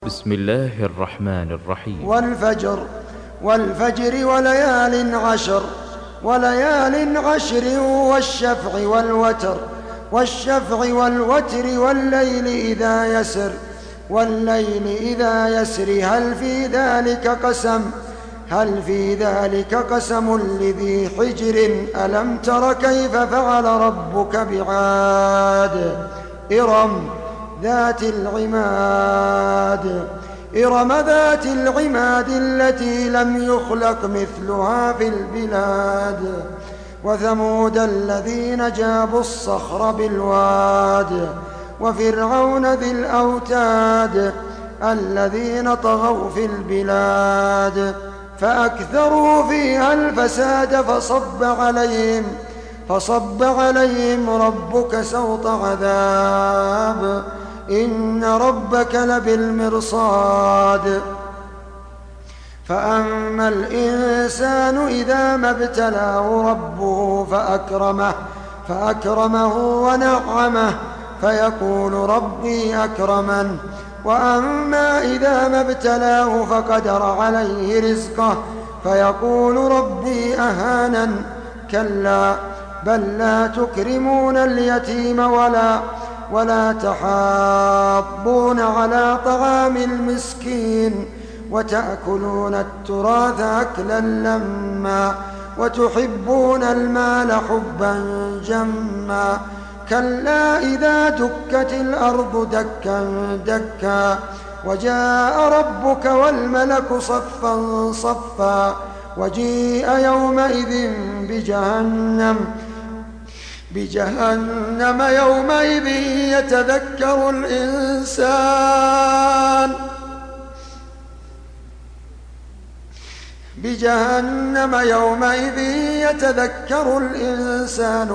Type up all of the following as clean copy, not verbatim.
بسم الله الرحمن الرحيم. والفجر وليال عشر والشفع والوتر والليل إذا يسر هل في ذلك قسم لذي حجر ألم تر كيف فعل ربك بعاد إرم ذات العماد التي لم يخلق مثلها في البلاد وثمود الذين جابوا الصخر بالواد وفرعون ذي الأوتاد الذين طغوا في البلاد فأكثروا فيها الفساد فصب عليهم ربك سوط عذاب إن ربك لبالمرصاد فأما الإنسان إذا ما ابتلاه ربه فأكرمه ونعمه فيقول ربي أكرمن وأما إذا ما ابتلاه فقدر عليه رزقه فيقول ربي أهانن كلا بل لا تكرمون اليتيم ولا تحاضون على طعام المسكين وتأكلون التراث أكلا لما وتحبون المال حبا جما كلا إذا دكت الأرض دكا دكا وجاء ربك والملك صفا صفا وجيء يومئذ بجهنم يومئذ يتذكر الإنسان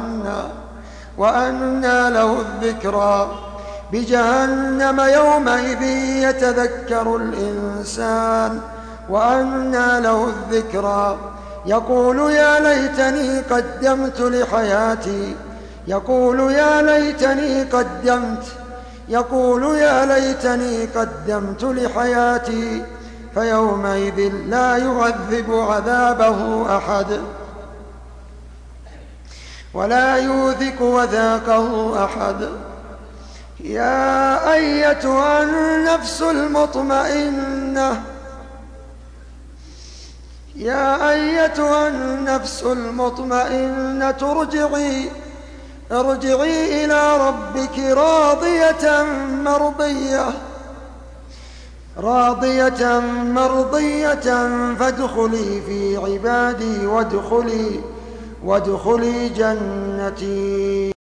وأنى له الذكرى بجهنم يومئذ يتذكر الإنسان وأنى له الذكرى يقول يا ليتني قدمت لحياتي فيومئذ لا يعذب عذابه أحد ولا يوثق وثاقه أحد يا أيتها النفس المطمئنة ارجعي إلى ربك راضية مرضية فادخلي في عبادي وادخلي جنتي.